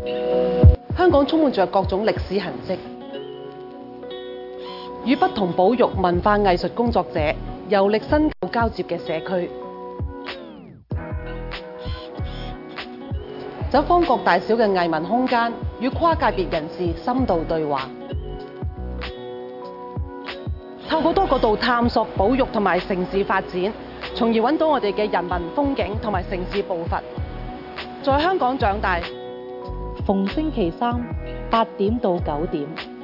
香港充滿着各種歷史痕跡，與不同保育文化藝術工作者遊歷新舊交接嘅社區，走訪各大小嘅藝文空間，與跨界別人士深度對話，透過多角度探索保育同埋城市發展，從而揾到我哋嘅人文風景同埋城市步伐。在香港長大，逢星期三8點到9點。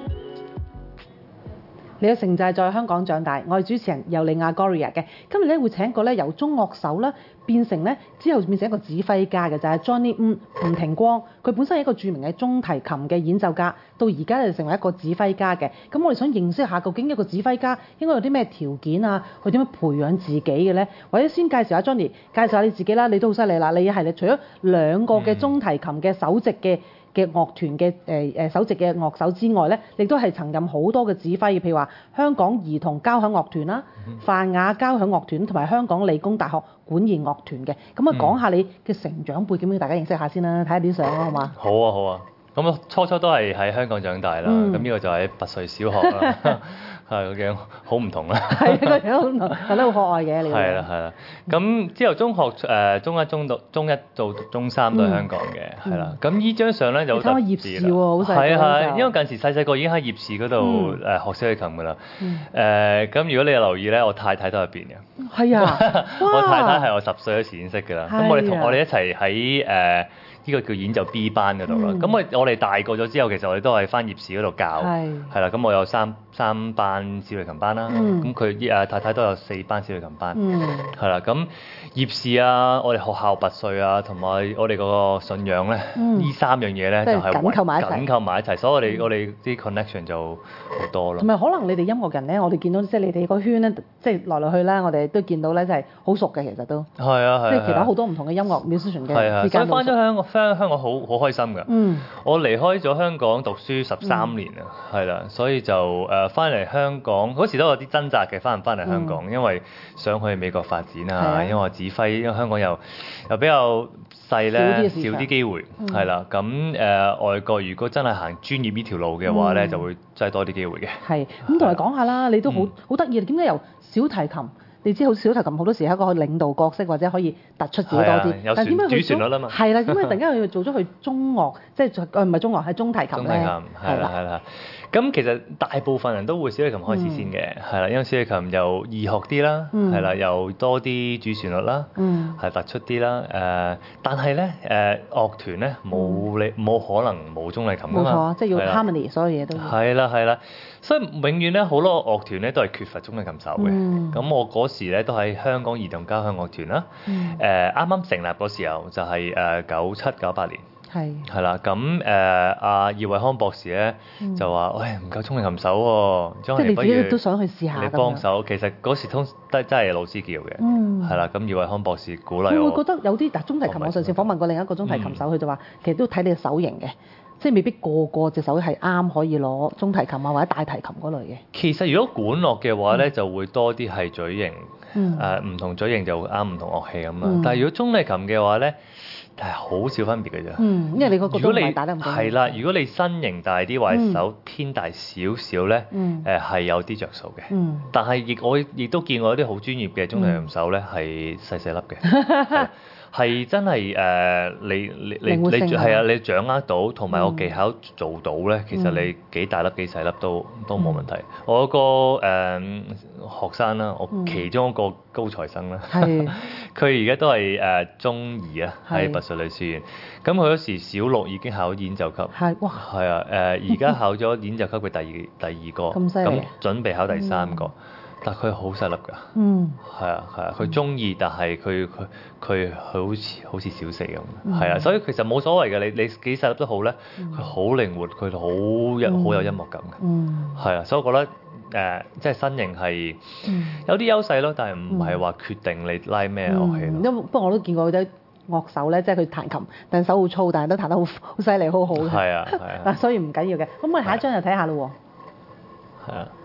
你嘅成就係在香港長大，我係主持人尤利亞 Gloria 嘅。今日咧會請一個咧由中樂手啦變成咧之後變成一個指揮家嘅，就係 Johnny 吳庭光。佢本身係一個著名嘅中提琴嘅演奏家，到而家就成為一個指揮家嘅。咁我哋想認識一下究竟一個指揮家應該有啲咩條件啊，去點樣培養自己嘅咧？或者先介紹下 Johnny， 介紹下你自己啦。你都好犀利啦，你除咗2個嘅中提琴嘅首席嘅樂團嘅首席嘅樂手之外咧，亦都係曾任好多嘅指揮，譬如話香港兒童交響樂團啦、泛亞交響樂團同埋香港理工大學管弦樂團嘅。咁啊，講下你嘅成長背景俾大家認識下先啦，睇下啲相好嘛？ 好啊，好啊。咁我初都係喺香港長大啦，咁呢個就喺拔萃小學啦，係嘅，好唔同啦。 係個樣好唔同，覺得好可愛嘅你。 係啦，係啦。咁之後中學中一到中三都喺香港嘅，係啦。咁呢張相咧就好特別啦。葉氏喎，好細個。係係，因為近時細個已經喺葉氏嗰度學小提琴㗎啦。咁如果你有留意咧，我太太都喺邊嘅。 係啊， 我太太係我10歲嗰時認識㗎啦。咁我哋一齊喺呢個叫演奏 B 班嗰度啦。咁我哋大個咗之後，其實我哋都係返葉氏嗰度教，係啦。咁我有三班小提琴班啦。咁佢太太都有4班小提琴班，係啦。咁葉氏啊，我哋學校拔萃啊，同埋我哋嗰個信仰咧，呢3樣嘢咧就係緊扣埋一齊，所以我哋啲 connection 就好多咯。 同埋可能你哋音樂人咧，我哋見到即係你哋個圈咧，即係來來去啦，我哋都見到咧，就係好熟嘅，其實都係啊， 即係其他好多唔同嘅音樂 musician 嘅之間都熟。 所以翻香港好開心㗎。我離開咗香港讀書13年啊，係啦，所以就翻嚟香港嗰時都有啲掙扎嘅，翻唔翻嚟香港，因為想去美國發展啊，因為我指揮，因為香港又比較細咧，少啲機會，係啦。咁外國如果真係行專業呢條路嘅話咧，就會真係多啲機會嘅。 係，咁同埋講下啦，你都好得意，點解由小提琴？你知好小提琴好多時係一個領導角色，或者可以突出自己多啲。 有主旋律啦嘛。 係啦，點解突然間去做咗去中樂，即係唔係中樂係中提琴咧？ 中提琴係啦。咁其實大部分人都會小提琴開始先嘅，係啦，因為小提琴又易學啲啦，係啦，又多啲主旋律啦，係突出啲啦。但係咧樂團咧冇可能冇中提琴㗎嘛。 冇錯，即係要 harmony，所有嘢都要。 係啦，所以永遠咧好多樂團咧都係缺乏中提琴手嘅。咁我嗰時咧都喺香港兒童交響樂團啦。啱啱成立嗰時候就係97、98年。係啦，咁阿葉惠康博士咧就話：喂，唔夠中提琴手喎，將來不如即係你自己都想去試下。 你幫手，其實嗰時都真係老師叫嘅，係啦。咁葉惠康博士鼓勵我。 會唔會覺得有啲中提琴？我上次訪問過另一個中提琴手，佢就話其實都睇你嘅手型嘅，即係未必個隻手係啱可以攞中提琴啊或者大提琴嗰類嘅。 其實如果管樂嘅話咧，就會多啲係嘴型，唔同嘴型就啱唔同樂器咁啦。但係如果中提琴嘅話咧，係好少分別嘅啫。 因為你個角度唔係打得咁高。 係啦，如果你身形大啲或者手偏大少少咧，係有啲着數嘅。但係我亦都見過一啲好專業嘅中提琴手咧，係細細粒嘅，係真係你係啊，你掌握到同埋個技巧做到咧，其實你幾大粒幾細粒都冇問題。我有個學生啦，我其中一個高材生啦，佢而家都係中2啊，喺拔萃女書院。咁佢嗰時小6已經考演奏級，係啊，而家考咗演奏級嘅第二個，咁準備考第3個。但佢好細粒㗎，係啊，佢中2，但係佢好似小4咁，係啊，所以其實冇所謂嘅，你幾細粒都好咧，佢好靈活，佢好有音樂感嘅，係啊，所以我覺得即係身形係有啲優勢咯，但係唔係話決定你拉咩樂器咯。 不過我都見過啲樂手咧，即係佢彈琴，但手好粗，但係都彈得好犀利，好好嘅。 係啊， 嗱，所以唔緊要嘅。咁我哋下一張就睇下咯喎。 係啊。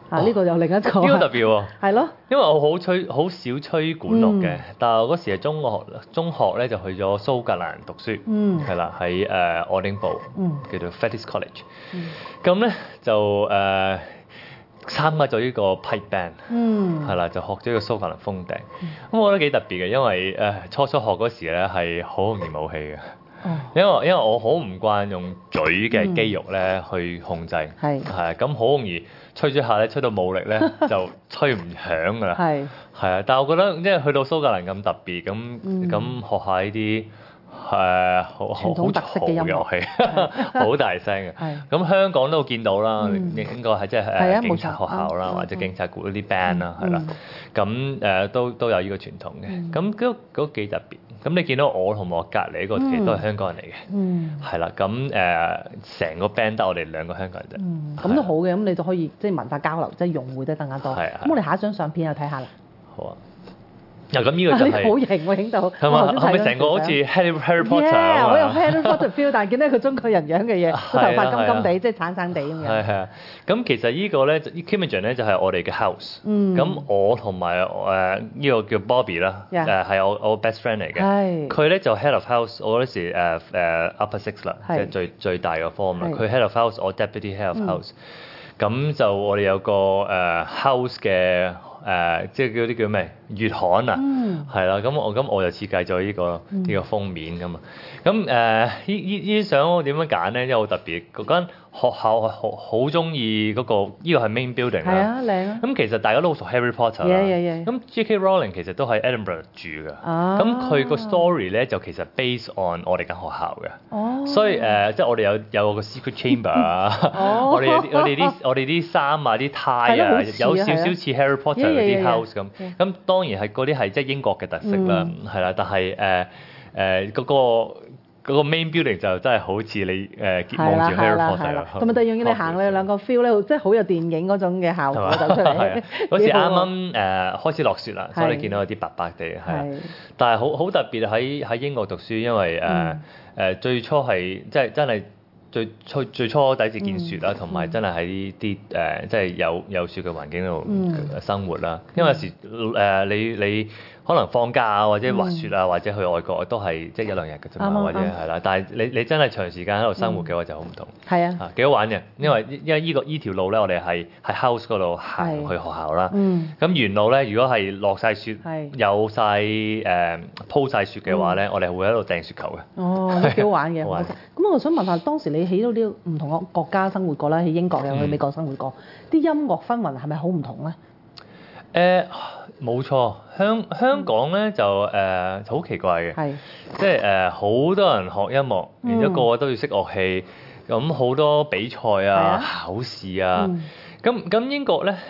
呢個又另一個。 呢個特別喎。 係咯。 因為我好少吹管樂嘅，但係我嗰時係中學咧就去咗蘇格蘭讀書，係啦喺愛丁堡，叫做 Fettes College。咁咧就參加咗呢個 pipe band，係啦就學咗個蘇格蘭風笛。咁我覺得幾特別嘅，因為初學嗰時咧係好容易冇氣嘅。因為我好唔慣用嘴嘅肌肉咧去控制，係咁好容易吹下咧，吹到冇力咧就吹唔響㗎啦。係啊，但係我覺得即係去到蘇格蘭咁特別，咁學下呢啲好特色嘅樂器，好大聲嘅。咁香港都見到啦，應該係即係警察學校啦，或者警察局嗰啲 band 啦，係啦。咁都有呢個傳統嘅，咁都幾特別。咁你見到我同我隔離嗰個其實都係香港人嚟嘅，係啦。咁成個 band 得我哋兩個香港人啫。 咁都好嘅，咁你就可以即係文化交流，即係融會得更加多。咁我哋下一張相片又睇下啦。好啊。 咁呢個就係好型喎，影到係咪成個好似 Harry Potter 啊？ 我有 Harry Potter feel， 但係見到佢中國人樣嘅嘢，個頭髮金金地，即係橙橙地咁樣。係啊， 咁其實呢個咧 Kimmage 咧就係我哋嘅 house。咁我同埋呢個叫 Bobby 啦，係我 best friend 嚟嘅。佢咧就 head of house， 我嗰時upper six 啦，即係最大嘅 form 啦。佢 head of house， 我 deputy head of house。咁就我哋有個house 嘅。即係嗰啲叫咩月刊啊，係啦，咁我就設計咗呢個封面㗎嘛。咁呢啲相我點樣揀咧？因為好特別，嗰間學校好中意嗰個，呢個係 main building 啦。係啊，靚啊！咁其實大家都好熟 Harry Potter 啦。咁 J.K. Rowling 其實都喺 Edinburgh 住㗎。咁佢個 story 咧就其實 based on 我哋間學校嘅。所以即係我哋有個 secret chamber 啊。我哋啲衫啊、啲 tie 啊，有少少似 Harry Potter 嗰啲 house 咁。咁當然係嗰啲係即係英國嘅特色啦，係啦。但係嗰個 main building 就真係好似你望住 Harry Potter 咯。 同埋第二樣嘢，你行你兩個 feel 咧，即係好有電影嗰種嘅效果走出嚟。 嗰時啱啱開始落雪啦，所以你見到有啲白白地係。但係好特別喺英國讀書，因為最初係即係真係最初第一次見雪啦，同埋真係喺啲即係有雪嘅環境度生活啦。因為有時你可能放假啊，或者滑雪啊，或者去外國都係即係一兩日嘅啫嘛，或者係啦。但係你真係長時間喺度生活嘅話就好唔同。係啊，幾好玩嘅，因為依條路咧，我哋係喺 house 嗰度行去學校啦。咁沿路咧，如果係落晒雪，有晒鋪晒雪嘅話咧，我哋會喺度掟雪球嘅。 哦，幾好玩嘅。咁我想問下，當時你喺到呢唔同嘅國家生活過啦，喺英國又去美國生活過，啲音樂氛圍係咪好唔同咧？ 冇錯，香港咧就好奇怪嘅，即係好多人學音樂，然之後個個都要識樂器，咁好多比賽啊、考試啊，咁英國咧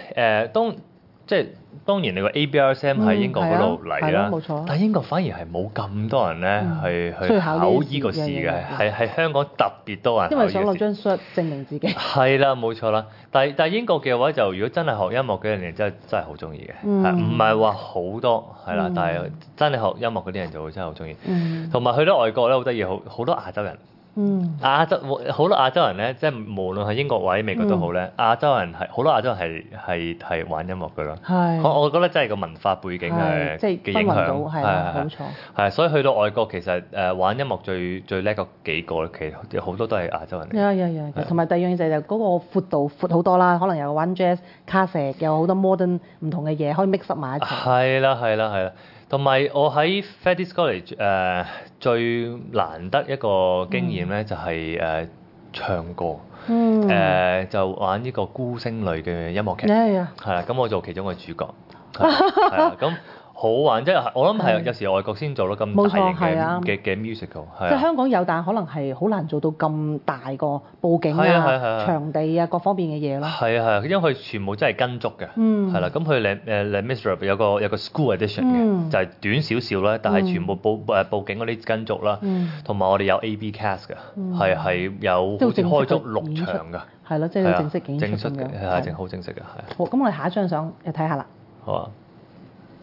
當然你個 ABRSM 喺英國嗰度嚟啦，但係英國反而係冇咁多人咧去考依個試嘅，係香港特別多人考依個試。因為想攞張 cert 證明自己。係啦，冇錯啦。但係英國嘅話就如果真係學音樂嘅人真係好中意嘅，唔係話好多係啦，但係真係學音樂嗰啲人就會真係好中意。同埋去到外國咧好得意，好多亞洲人。好多亞洲人咧，即係無論係英國或者美國都好咧，亞洲人好多亞洲人係玩音樂㗎咯。我覺得真係個文化背景嘅影響係冇錯。係所以去到外國其實玩音樂最叻嗰幾個其實好多都係亞洲人嚟。 同埋第二樣嘢就係嗰個闊度闊好多啦，可能有 one jazz、classic，有好多 modern 唔同嘅嘢可以 mix 埋一齊。係啦。同埋我喺 Fettes College 最難得一個經驗咧，就係唱歌，就玩呢個孤星淚嘅音樂劇，係啦，咁我做其中嘅主角，係啦，咁好玩，即係我諗係有時外國先做到咁大型嘅 musical， 即係香港有，但可能係好難做到咁大個佈景啊、場地啊各方面嘅嘢咯。係啊，因為佢全部真係跟足嘅，係啦，咁佢Les Miserables有個 school edition 嘅，就係短少少啦，但係全部佈景嗰啲跟足啦，同埋我哋有 A.B. cast 嘅，係有好似開足6場㗎，係咯，即係正式演出咁樣，係好正式嘅，係。好，咁我哋下一張相又睇下啦。 好啊。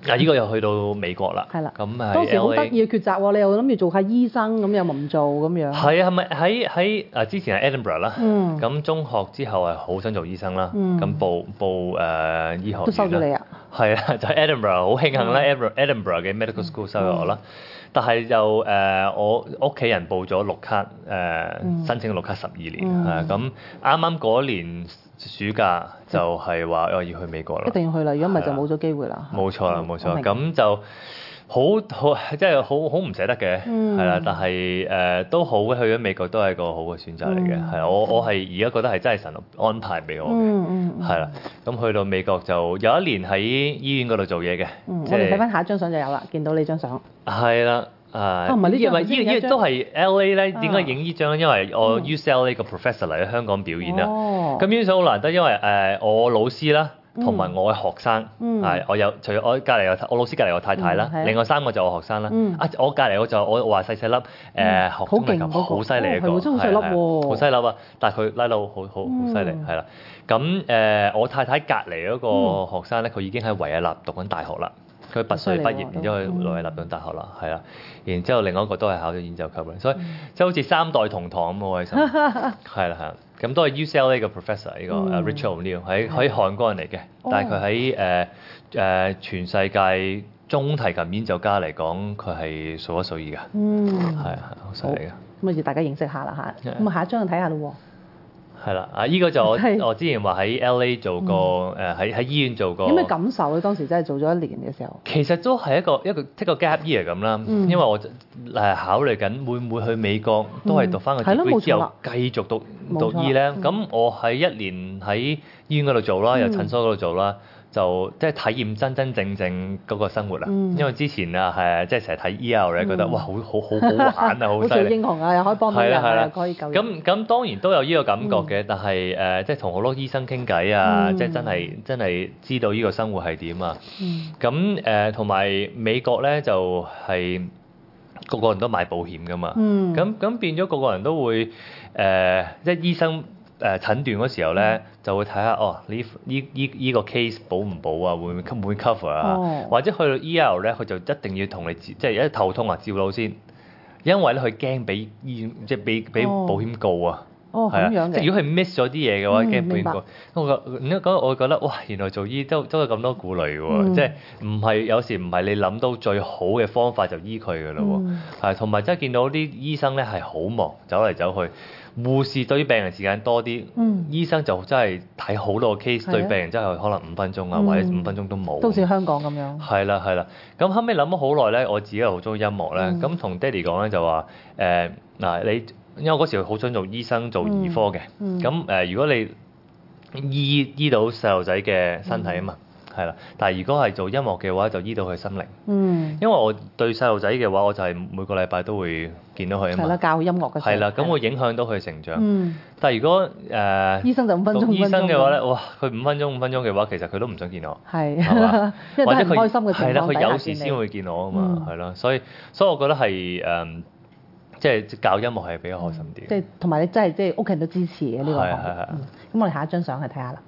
呢個又去到美國啦。 係啦。 咁喺當時好 LA 得意嘅抉擇喎，你又諗住做下醫生咁，又唔做咁樣。 係啊，係咪喺之前喺 Edinburgh 啦？ 嗯。 咁中學之後係好想做醫生啦。咁報醫學院啦。 都收咗你啊？ 係啊，就喺 Edinburgh 好慶幸啦，Edinburgh 嘅 medical school 收咗我啦。但係就我屋企人報咗綠卡申請綠卡12年咁啱啱嗰年暑假就係話我要去美國啦。 一定要去啦，如果唔係就冇咗機會啦。 冇錯啦，冇錯。咁就好即係好唔捨得嘅，係啦。但係都好嘅，去咗美國都係一個好嘅選擇嚟嘅。係我係而家覺得係真係神安排俾我嘅，係啦。咁去到美國就有一年喺醫院嗰度做嘢嘅。 我哋睇翻下一張相就有啦，見到呢張相。 係啦。 唔係呢張， 因為都係 LA 咧，點解影呢張咧？因為我 UCLA 個 professor 嚟咗香港表演啦。咁呢張好難得，因為我老師啦，同埋我嘅學生，我有除咗我隔離我老師隔離我太太啦，另外3個就我學生啦。我隔離我話細粒學中提琴好犀利一個， 真係好細粒喎， 好犀利啊！但係佢拉到好犀利，係啦。咁我太太隔離嗰個學生咧，佢已經喺維也納讀緊大學啦。佢拔萃畢業，然之後去維也納讀大學啦，係啦。然之後另外一個都係考咗演奏級啦，所以即係好似3代同堂咁好開心。係啦。咁都係 UCLA 嘅 professor 呢個 Richard O'Neill 喺韓國人嚟嘅，但係佢喺全世界中提琴演奏家嚟講，佢係數一數二㗎。係啊，好犀利㗎。 咁啊，要大家認識下啦嚇。咁啊，下一張就睇下咯喎。 係啦，依個就我之前話喺 LA 做過，喺醫院做過。 有咩感受咧？當時真係做咗1年嘅時候。 其實都係一個 gap year 咁啦，因為我考慮緊會唔會去美國都係讀翻個 degree 之後繼續讀醫咧。咁我喺1年喺醫院嗰度做啦，又診所嗰度做啦。就即係體驗真真正正嗰個生活啦，因為之前即係成日睇 ER 咧，覺得哇好玩啊，好犀利， 好似英雄啊，又可以幫到人啊，可以救人。 咁當然都有呢個感覺嘅，但係即係同好多醫生傾偈啊，即係真係知道呢個生活係點啊。咁同埋美國咧就係個個人都買保險㗎嘛，咁變咗個個人都會即係醫生。診斷嗰時候咧，就會睇下呢個 case 保唔保啊，會唔會 cover 啊？或者去到 ER 咧，佢就一定要同你即係一頭痛啊，照腦先，因為咧佢驚俾醫院即係俾保險告啊。 咁樣嘅。 即係如果佢 miss 咗啲嘢嘅話，驚保險告。咁我覺得哇，原來做醫都有咁多顧慮喎，即係唔係有時唔係你諗到最好嘅方法就醫佢㗎咯喎。同埋真係見到啲醫生咧係好忙，走嚟走去。護士對於病人時間多啲，醫生就真係睇好多個 case，對病人真係可能5分鐘啊，或者5分鐘都冇。 都似香港咁樣。係啦，咁後尾諗咗好耐咧，我自己又好中意音樂咧，咁同爹哋講咧就話你因為嗰時好想做醫生做兒科嘅，咁如果你醫到細路仔嘅身體啊嘛。係啦，但係如果係做音樂嘅話，就醫到佢心靈。因為我對細路仔嘅話，我就係每個禮拜都會見到佢啊嘛。 係啦，教音樂嘅時候。 係啦，咁會影響到佢成長。但係如果醫生就5分鐘。 醫生嘅話咧，哇！佢5分鐘嘅話，其實佢都唔想見我。 係。或者佢開心嘅情況底下見你。係啦，佢有時先會見我啊嘛，係咯，所以我覺得係即係教音樂係比較開心啲。 即係同埋你真係即係屋企人都支持嘅呢個。係。咁我哋下一張相去睇下啦。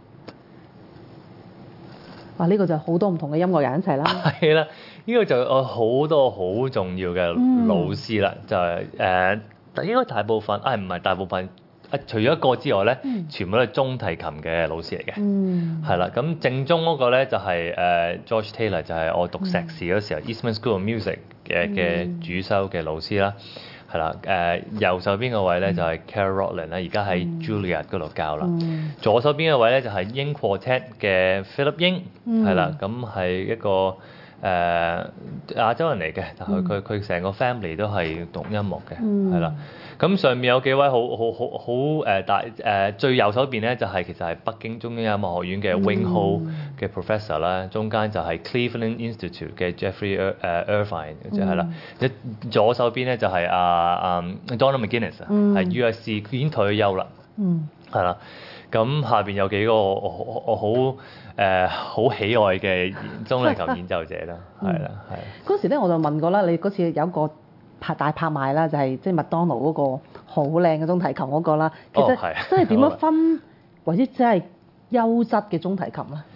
哇！呢個就好多唔同嘅音樂人一齊啦。 係啦，呢個就有好多好重要嘅老師啦，就係應該大部分唔係大部分除咗一個之外咧，全部都係中提琴嘅老師嚟嘅。係啦，咁正宗嗰個咧就係George Taylor，就係我讀碩士嗰時候 Eastman School of Music 嘅主修嘅老師啦。係啦，右手邊個位咧就係 Carol Rowland 啦，而家喺 Juilliard 嗰度教啦。左手邊個位咧就係英 Quartet 嘅 Philip 英，係啦，咁係一個亞洲人嚟嘅，但係佢成個 family 都係讀音樂嘅，係啦。咁上面有幾位好大最右手邊咧就係其實係北京中央音樂學院嘅 Wing Ho 嘅 professor 啦，中間就係 Cleveland Institute 嘅 Jeffrey Irvine 即係啦，左手邊咧就係Donald McGuinness 係 USC 已經退休啦，係啦。咁下邊有幾個我好喜愛嘅中提琴演奏者啦，係啦，係。 嗰時咧我就問過啦，你嗰次有一個大拍賣啦，就係即係麥當勞嗰個好靚嘅中提琴嗰個啦。其實真係點樣分為之真係優質嘅中提琴咧？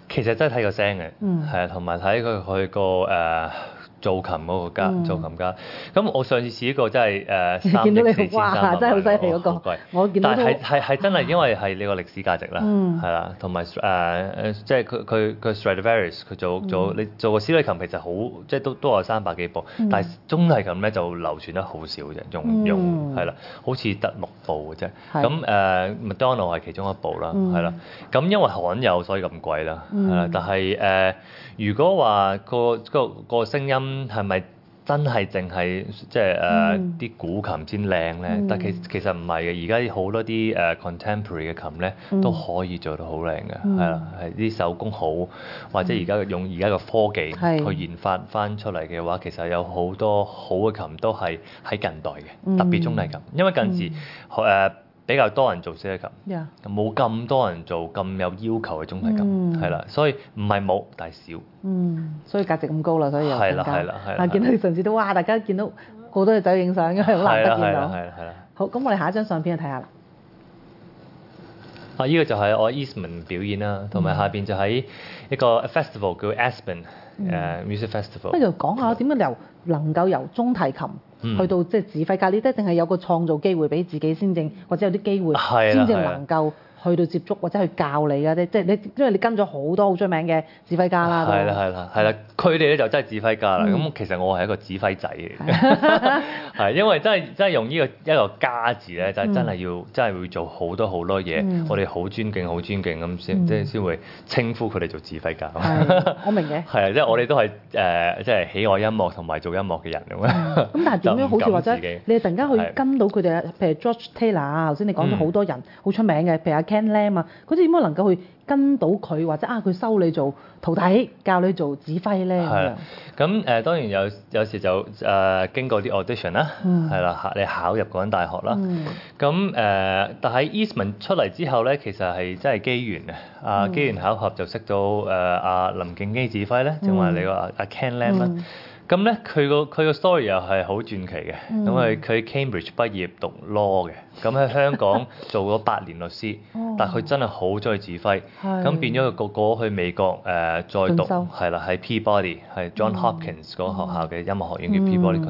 其實真係睇個聲嘅，係啊，同埋睇佢個做琴嗰個家，做琴家。咁我上次試呢個真係見到你 3億4千哇，真係好犀利嗰個， 好貴。 我見到但係真係因為係呢個歷史價值啦，係啦，同埋即係佢 Stradivarius 佢你做個小提琴其實好即係都有300幾部，但係中提琴咧就流傳得好少啫，用係啦，好似得6部嘅啫。咁McDonald 係其中一部啦，係啦。咁因為罕有所以咁貴啦，係啦。但係如果話個聲音係咪真係淨係即係啲古琴先靚咧？但其實唔係嘅，而家好多啲contemporary 嘅琴咧都可以做到好靚嘅，係啦，係啲手工好，或者而家用而家嘅科技去研發翻出嚟嘅話，其實有好多好嘅琴都係喺近代嘅，特別中提琴，因為近時比較多人做小提琴，冇咁多人做咁有要求嘅中提琴，係啦，所以唔係冇，但係少。 所以價值咁高啦，所以又更加。 係啦。 見到你上次都哇，大家見到好多嘢走去影相，因為好難得見到。 係啦。 好，咁我哋下一張相片去睇下啦。 呢個就係我 Eastman 表演啦，同埋下邊就喺一個 festival 叫 Aspen Music Festival。 不如講下點解能夠由中提琴去到即係指揮家呢？一定係有個創造機會俾自己先正，或者有啲機會先正能夠去到接觸或者去教你㗎？即係你因為你跟咗好多好出名嘅指揮家啦。 係啦，佢哋咧就真係指揮家啦。咁其實我係一個指揮仔嚟嘅，係因為真係用一個家字咧，就真係會做好多嘢。我哋好尊敬咁先會稱呼佢哋做指揮家。 我明嘅。 係啊，即係我哋都係即係喜愛音樂同埋做音樂嘅人咁樣。 咁但係點樣好似或者你突然間去跟到佢哋譬如 George Taylor 啊，頭先你講咗好多人好出名嘅，譬如Ken Lam 啊，嗰啲點樣能夠去跟到佢，或者佢收你做徒弟，教你做指揮咧？係咁當然有時就經過啲 audition 啦，係啦，你考入嗰間大學啦。咁但喺 Eastman 出嚟之後咧，其實係真係機緣啊！機緣巧合就識到阿林敬基指揮咧，正話你個阿 Ken Lam 啦。咁咧佢個 story 又係好傳奇嘅，咁佢 Cambridge 畢業讀 law 嘅，咁喺香港做咗8年律師，但佢真係好中意指揮，咁變咗佢過去美國再讀，係啦，喺 Peabody 係 John Hopkins 嗰個學校嘅音樂學院叫 Peabody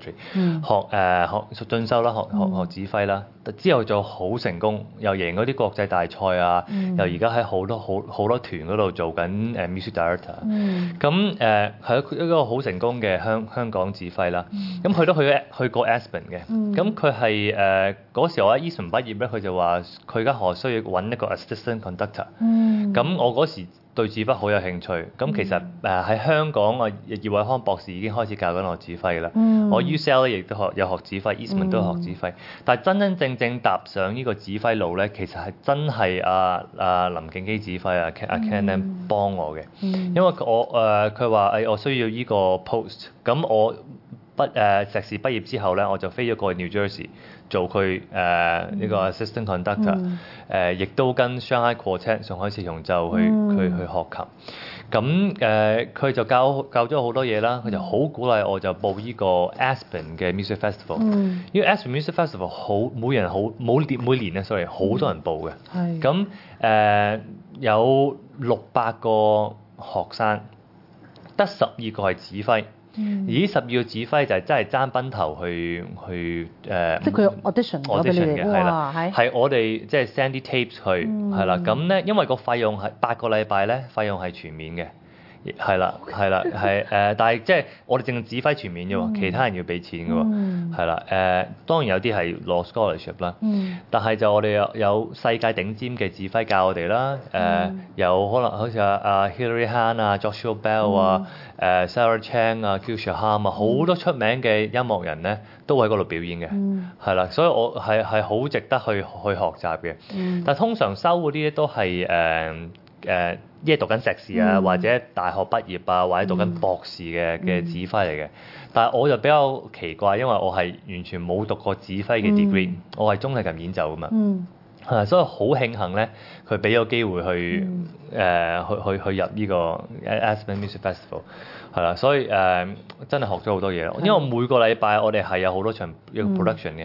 Conservatory，學進修啦，學指揮啦，之後就好成功，又贏嗰啲國際大賽啊，又而家喺好多團嗰度做緊music director，咁係一個好成功嘅香港指揮啦，咁佢都去過 Aspen 嘅，咁佢係嗰時我喺 Eastman 畢業咧，佢就話佢間學校需要揾一個 assistant conductor，咁我嗰時對指揮好有興趣，咁其實喺香港葉偉康博士已經開始教緊我指揮啦，我 UCL 亦都有學指揮，Eastman 都有學指揮，但係真正踏上呢個指揮路咧，其實係真係林敬基指揮阿 Ken Lam 幫我嘅，因為佢話我需要呢個 post，咁我碩士畢業之後咧，我就飛咗過去 New Jersey 做佢呢個 assistant conductor，亦都跟 Shanghai Quartet 上海四重奏去學琴。咁佢就教咗好多嘢啦，佢就好鼓勵我就報呢個 Aspen 嘅 Music Festival。呢個 Aspen Music Festival 每年好多人報嘅。咁有600個學生，得12個係指揮。而呢12個指揮就係真係爭崩頭去即係佢有 audition 嘅，係啦，係我哋即係 send 啲 tapes 去，係啦，咁咧因為個費用係8個禮拜咧，費用係全免嘅，係啦，但係即係我哋淨係指揮全免嘅喎，其他人要俾錢嘅喎，係啦，當然有啲係攞 scholarship 啦，但係就我哋有世界頂尖嘅指揮教我哋啦，有可能好似阿 Hilary Hahn 啊、Joshua Bell 啊、Sarah Chang 啊、Gil Shaham 啊，好多出名嘅音樂人咧都喺嗰度表演嘅，係啦，所以我係好值得去學習嘅，但係通常收嗰啲都係即係讀緊碩士啊，或者大學畢業啊，或者讀緊博士嘅指揮嚟嘅。但係我就比較奇怪，因為我係完全冇讀過指揮嘅 degree，我係中提琴演奏㗎嘛。所以好慶幸咧，佢俾咗機會去入呢個 Aspen Music Festival， 係啦，所以真係學咗好多嘢咯。因為每個禮拜我哋係有好多場一個 production 嘅。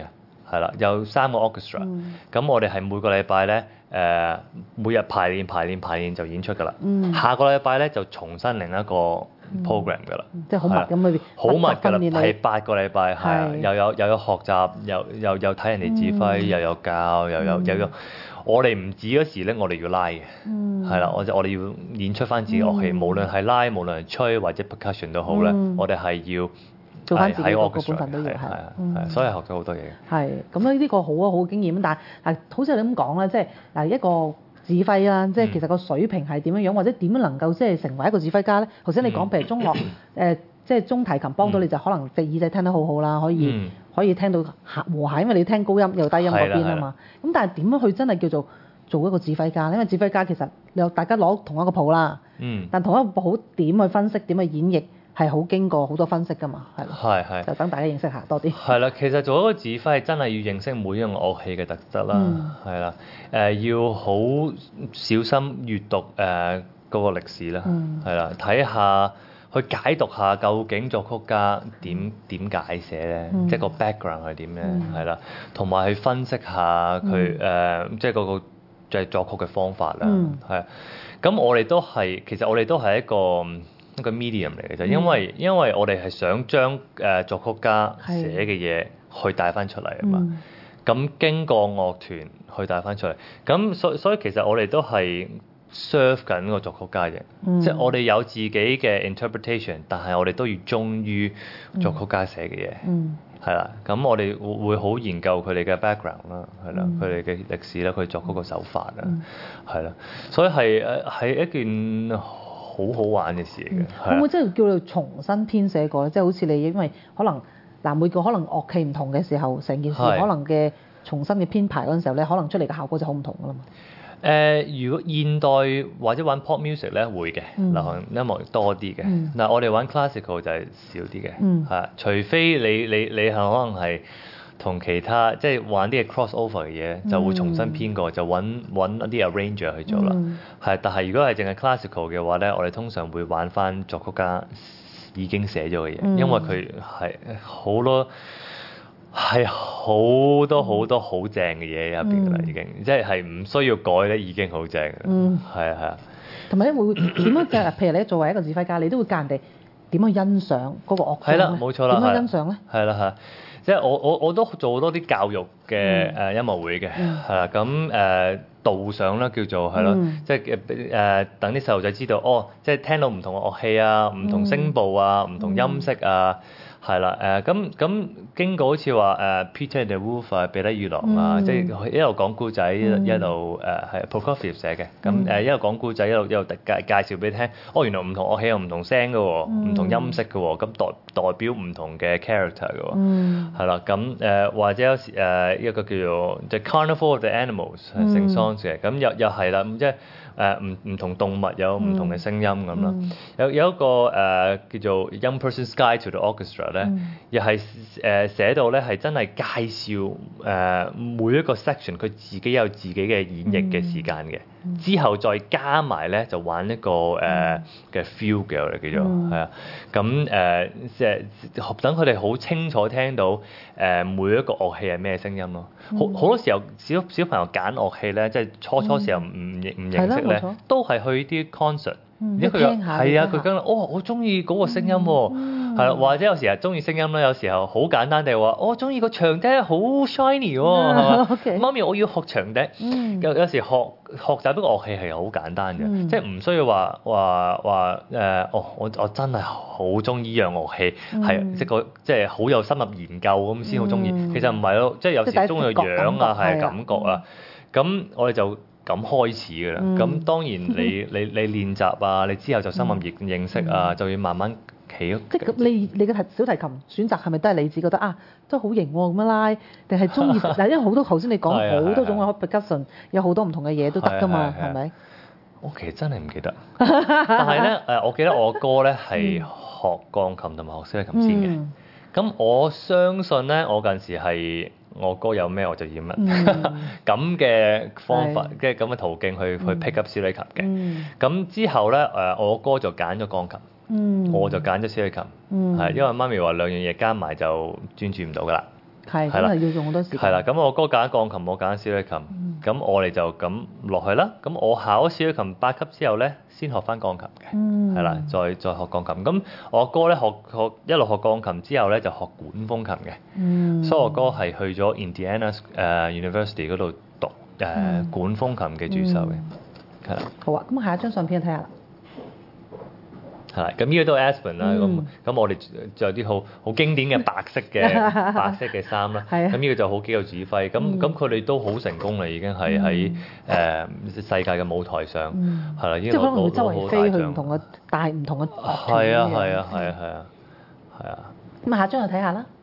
係啦，有3個 orchestra，咁我哋係每個禮拜咧每日排練就演出㗎啦。下個禮拜咧就重新另一個 program 㗎啦， 即係好密咁裏邊， 好密㗎啦，係8個禮拜，係又有學習，又睇人哋指揮，又有教，又有我哋唔止嗰時咧，我哋要拉嘅，係啦，我哋要演出翻自己樂器，無論係拉，無論係吹或者 percussion 都好咧，我哋係要做翻自己個本分都要係， 所以學咗好多嘢。 係咁呢個好經驗，但係好似你咁講啦，即係一個指揮啦，即係其實個水平係點樣樣，或者點樣能夠即係成為一個指揮家咧？頭先你講譬如中樂即係中提琴幫到你就可能隻耳仔聽得好好啦，可以聽到和諧，因為你聽高音又低音嗰邊啊嘛。咁但係點樣去真係叫做一個指揮家咧？因為指揮家其實大家攞同一個譜啦，但同一個譜點去分析、點去演繹係好經過好多分析㗎嘛，係咯。係。就等大家認識下多啲。係啦，其實做一個指揮係真係要認識每一樣樂器嘅特質啦，係啦，要好小心閱讀嗰個歷史啦，係啦，睇下。去解讀下究竟作曲家點解寫咧，即係個 background 係點咧，係啦，同埋去分析下佢即係嗰個即係作曲嘅方法啦，係。咁我哋都係其實我哋都係一個 medium 嚟嘅啫，因為我哋係想將作曲家寫嘅嘢去帶翻出嚟啊嘛，咁經過樂團去帶翻出嚟，咁所以其實我哋都係serve 緊個作曲家嘅，即係我哋有自己嘅 interpretation， 但係我哋都要忠於作曲家寫嘅嘢，係啦。咁我哋會好研究佢哋嘅 background 啦，係啦，佢哋嘅歷史啦，佢作曲個手法啦，係啦。所以係一件好玩嘅事嚟嘅。 會唔會即係叫做重新編寫過咧？即係好似你因為可能每個可能樂器唔同嘅時候，成件事可能嘅重新嘅編排嗰陣時候咧，可能出嚟嘅效果就好唔同㗎啦嘛。 如果現代或者玩 pop music 咧會嘅，流行音樂多啲嘅。嗱，我哋玩 classical 就係少啲嘅，係除非你係可能係同其他即係玩啲嘅 crossover 嘅嘢，就會重新編過，就揾一啲 arranger 去做啦。係，但係如果係淨係 classical 嘅話咧，我哋通常會玩翻作曲家已經寫咗嘅嘢，因為佢係好多好正嘅嘢入邊㗎啦，已經即係唔需要改咧，已經好正㗎。係啊。 同埋咧會點樣譬如你作為一個指揮家，你都會教人哋點去欣賞嗰個樂器。 係啦，冇錯啦。 點樣欣賞咧？係啦，即係我都做好多啲教育嘅音樂會嘅，係啦，咁導賞啦叫做係咯，即係等啲細路仔知道即係聽到唔同嘅樂器啊，唔同聲部啊，唔同音色啊。係啦，咁經過好似話Peter and the Wolf 啊，彼得與狼啊，即係一路講故仔，一路係 Prokofiev 寫嘅，咁一路講故仔，一路介紹俾你聽，原來唔同樂器有唔同聲嘅喎，唔同音色嘅喎，咁代表唔同嘅 character 嘅喎，係啦，咁或者有時一個叫做 The Carnival of the Animals 係聖桑嘅，咁又係啦，咁即係。唔同動物有唔同嘅聲音咁啦，有一個叫做 Young Person's Guide to the Orchestra 咧，又係寫到咧係真係介紹每一個 section 佢自己有自己嘅演繹嘅時間嘅，之後再加埋咧就玩一個嘅 feel 嘅我哋叫做係啊，咁即係等佢哋好清楚聽到每一個樂器係咩聲音咯。好多時候小朋友揀樂器咧，即係初時候唔認識咧，都係去啲 concert，因為佢係啊，佢講我中意嗰個聲音喎，係啦，或者有時係中意聲音啦，有時候好簡單地話，我中意個長笛好 shiny 喎，係嘛？媽咪我要學長笛，有時學習一個樂器係好簡單嘅，即係唔需要話我真係好中意依樣樂器，係即係好有深入研究咁先好中意。其實唔係咯，即係有時中意個樣啊，係感覺啊。咁我哋就咁開始㗎啦。咁當然你練習啊，你之後就深入認識啊，就要慢慢起。 即係你嘅小提琴選擇係咪都係你自己覺得都好型喎咁樣拉，定係中意？嗱，因為好多頭先你講好多種嘅 percussion，有好多唔同嘅嘢都得㗎嘛，係咪？ 我其實真係唔記得，但係咧我記得我哥咧係學鋼琴同埋學小提琴先嘅。咁我相信咧，我嗰陣時係我哥有咩我就要乜咁嘅方法，即係咁嘅途徑去 pick up 小提琴嘅。咁之後咧我哥就揀咗鋼琴，我就揀咗小提琴，係因為媽咪話兩樣嘢加埋就專注唔到㗎啦。 係真係要用好多時間。 係啦，咁我哥揀鋼琴，我揀小提琴，咁我哋就咁落去啦。咁我考咗小提琴8級之後咧，先學翻鋼琴嘅，係啦，再學鋼琴。咁我哥咧學一路學鋼琴之後咧，就學管風琴嘅。所以我哥係去咗 Indiana University 嗰度讀管風琴嘅主修嘅，係啦。 好啊，咁下一張相片睇下啦。 係啦，咁呢個都係 Aspen 啦，咁我哋就有啲好經典嘅白色嘅衫啦。咁呢個就好幾個指揮，咁佢哋都好成功啦，已經係喺世界嘅舞台上係啦，已經即係可能會周圍飛去唔唔同嘅帶唔同嘅樂團。 係啊。 咁下張就睇下啦。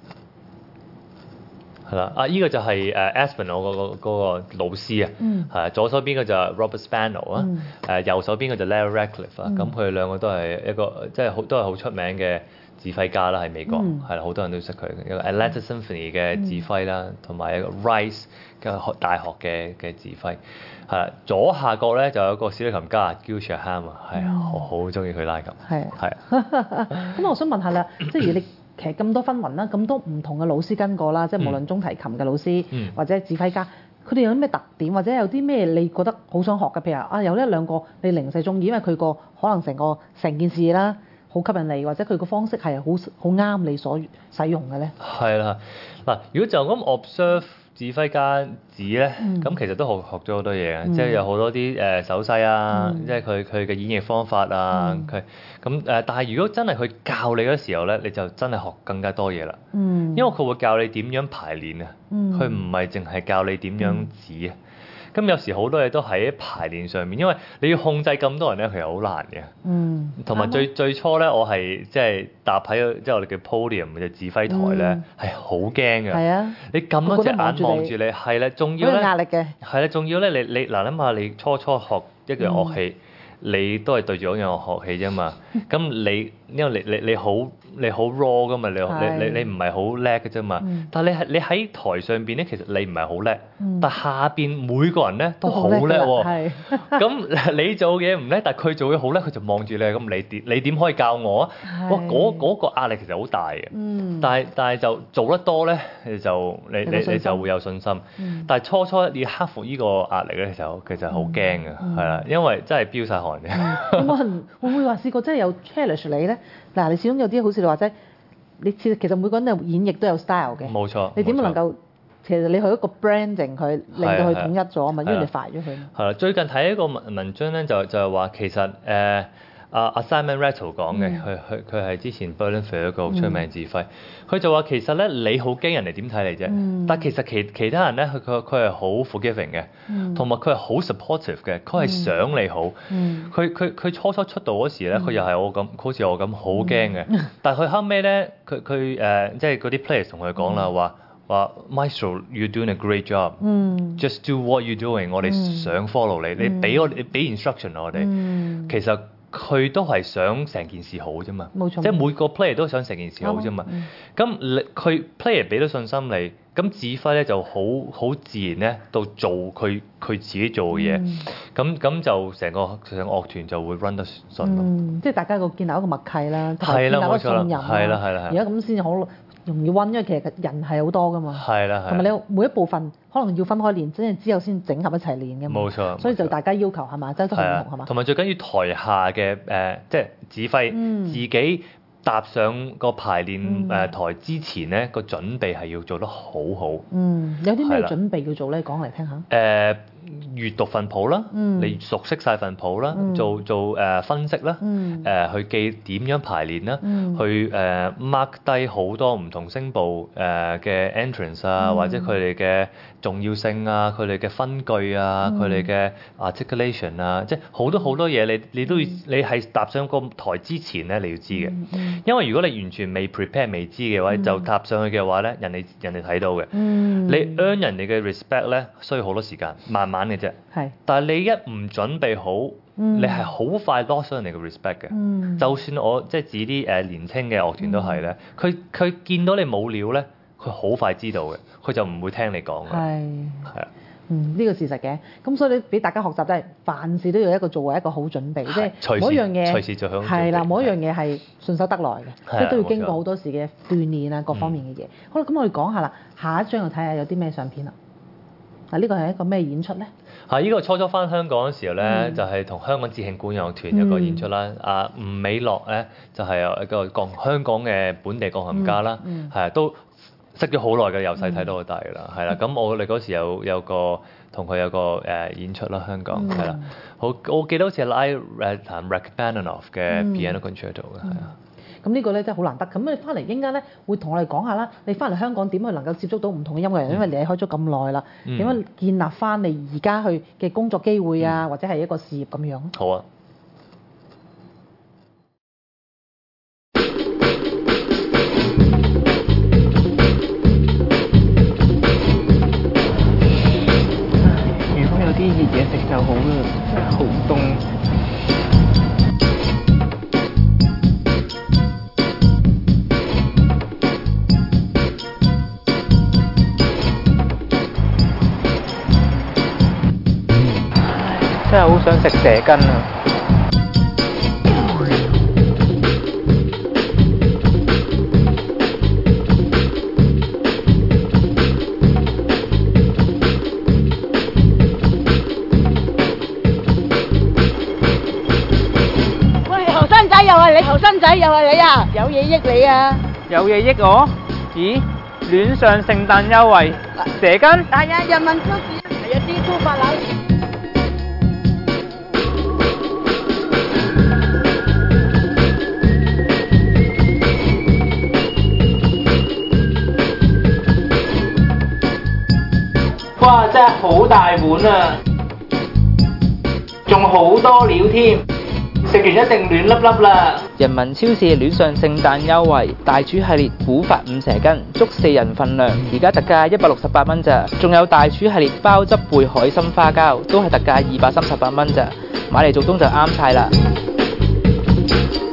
係啦，依個就係Aspen 我嗰個老師啊，係左手邊個就係 Robert Spano 啊，右手邊個就 Larry Radcliffe 啊，咁佢哋兩個都係一個即係都係好出名嘅指揮家啦，喺美國係啦，好多人都識佢嘅，一個 Atlanta Symphony 嘅指揮啦，同埋一個 Rice 嘅大學嘅指揮係啦，左下角咧就有一個小提琴家 Gil Shaham 啊，係我好中意佢拉琴，係。 咁我想問下啦，即係你。其實咁多分雲啦，咁多唔同嘅老師跟過啦，即係無論中提琴嘅老師、或者指揮家，佢哋有啲咩特點，或者有啲咩你覺得好想學嘅？譬如有一兩個你零舍中意，因為佢個可能成件事啦，好吸引你，或者佢個方式係好啱你所使用嘅咧。 係啦，嗱，如果就咁 observe 指揮家指咧，咁其實都學咗好多嘢嘅，即係有好多啲手勢啊，即係佢嘅演繹方法啊，佢咁但係如果真係佢教你嗰時候咧，你就真係學更加多嘢啦。因為佢會教你點樣排練啊，佢唔係淨係教你點樣指啊。咁有時好多嘢都喺排練上面，因為你要控制咁多人咧，其實好難嘅。同埋最初咧，我係即係搭喺即係我哋嘅 podium 嘅指揮台咧，係好驚嘅。係啊，你咁一隻眼望住你，係啦，仲要咧， 壓力嘅。係啦，仲要咧，你嗱諗下，你初學一樣樂器，你都係對住一樣樂器啫嘛。咁因為你好 raw 噶嘛，你唔係好叻嘅啫嘛。但係你喺台上邊咧，其實你唔係好叻，但係下邊每個人咧都好叻喎。咁你做嘢唔叻，但係佢做嘢好叻，佢就望住你。咁你點可以教我啊？哇！嗰個壓力其實好大嘅。但係就做得多咧，你就會有信心。但係初你克服呢個壓力咧，其實好驚嘅，係啦，因為真係飆晒汗嘅。 有冇人會唔會話試過真係有 challenge 你咧？嗱，你始終有啲好似你話齋，你其實每個人嘅演繹都有 style 嘅。 冇錯。 你點能夠其實你去一個 branding 佢，令到佢統一咗啊嘛，因為你快咗佢。 係啦，最近睇一個文章咧，就係話其實阿 Simon Rattle 講嘅，佢係之前 Berlin Phil 一個好出名指揮，佢就話其實咧你好驚人哋點睇你啫，但其實其他人咧佢係好 forgiving 嘅，同埋佢係好 supportive 嘅，佢係想你好。佢初出道嗰時咧，佢又係好似我咁好驚嘅，但係佢後尾咧，佢即係嗰啲 players 同佢講啦，話 Maestro you're doing a great job，just do what you're doing， 我哋想 follow 你，你俾 instruction 我哋，其實。佢都係想成件事好啫嘛，即係每個 player 都想成件事好啫嘛。咁佢 player 俾到信心你，咁指揮咧就好自然咧，到做佢自己做嘅嘢，咁就成個樂團就會 run 得順咯。 即係大家建立一個默契啦， 係啦， 建立一個信任啦， 係啦。 而家咁先至好容易溫，因為其實人係好多噶嘛， 係啦， 同埋你每一部分可能要分開練，真係之後先整合一齊練嘅嘛。冇錯，所以就大家要求係嘛，真係都唔同係嘛。 同埋最緊要台下嘅即係指揮自己踏上個排練台之前咧，個準備係要做得好好。 有啲咩準備要做咧？講嚟聽下。 閱讀份譜啦，你熟悉晒份譜啦，做分析啦，去記點樣排練啦，去mark 低好多唔同聲部嘅 entrance 啊，或者佢哋嘅重要性啊，佢哋嘅分句啊，佢哋嘅 articulation 啊，即係好多嘢你都要你係踏上個台之前咧，你要知嘅。因為如果你完全未 prepare 未知嘅話，就踏上去嘅話咧，人哋睇到嘅。你 earn 人哋嘅 respect 咧，需要好多時間，慢慢嘅啫。但係你一唔準備好，你係好快 lost 人哋嘅 respect 嘅。就算我即係指啲年輕嘅樂團都係咧，佢見到你冇料咧，佢好快知道嘅，佢就唔會聽你講嘅。係啊。 呢個事實嘅。咁所以你俾大家學習，真係凡事都要作為一個好準備，即係每一樣嘢隨時做好準備。 係啦，每一樣嘢係順手得來嘅，即係都要經過好多時嘅鍛鍊啊，各方面嘅嘢。好啦，咁我哋講下啦，下一張又睇下有啲咩相片啦。嗱，呢個係一個咩演出咧？ 呢個初翻香港嘅時候咧，就係同香港節慶管樂團有個演出啦。吳美樂咧就係一個香港嘅本地鋼琴家啦，係都識咗好耐嘅，由細睇到好大㗎啦，係啦。咁我哋嗰時有個同佢有個演出啦，香港係啦。我記得好似係拉彈 Rachmaninoff 嘅 Piano Concerto 嘅，係啊。 咁呢個咧真係好難得。咁你翻嚟陣間咧會同我哋講下啦，你翻嚟香港點去能夠接觸到唔同嘅音樂人，因為你離開咗咁耐啦，點樣建立翻你而家去嘅工作機會啊，或者係一個事業咁樣。 好啊。 如果有啲熱嘢食就好啦，真係好凍。真係好想食蛇羹啊！ 喂，後生仔又係你，後生仔又係你啊！有嘢益你啊！ 有嘢益我？咦？戀上聖誕優惠，蛇羹？ 係啊，人民超市係啊，D2八樓。 哇！真係好大碗啊，仲好多料添，食完一定暖粒粒啦！人民超市戀上聖誕優惠，大廚系列古法5蛇羹，足4人份量，而家特價168蚊咋，仲有大廚系列鮑汁貝海參花膠，都係特價238蚊咋，買嚟做冬就啱晒啦！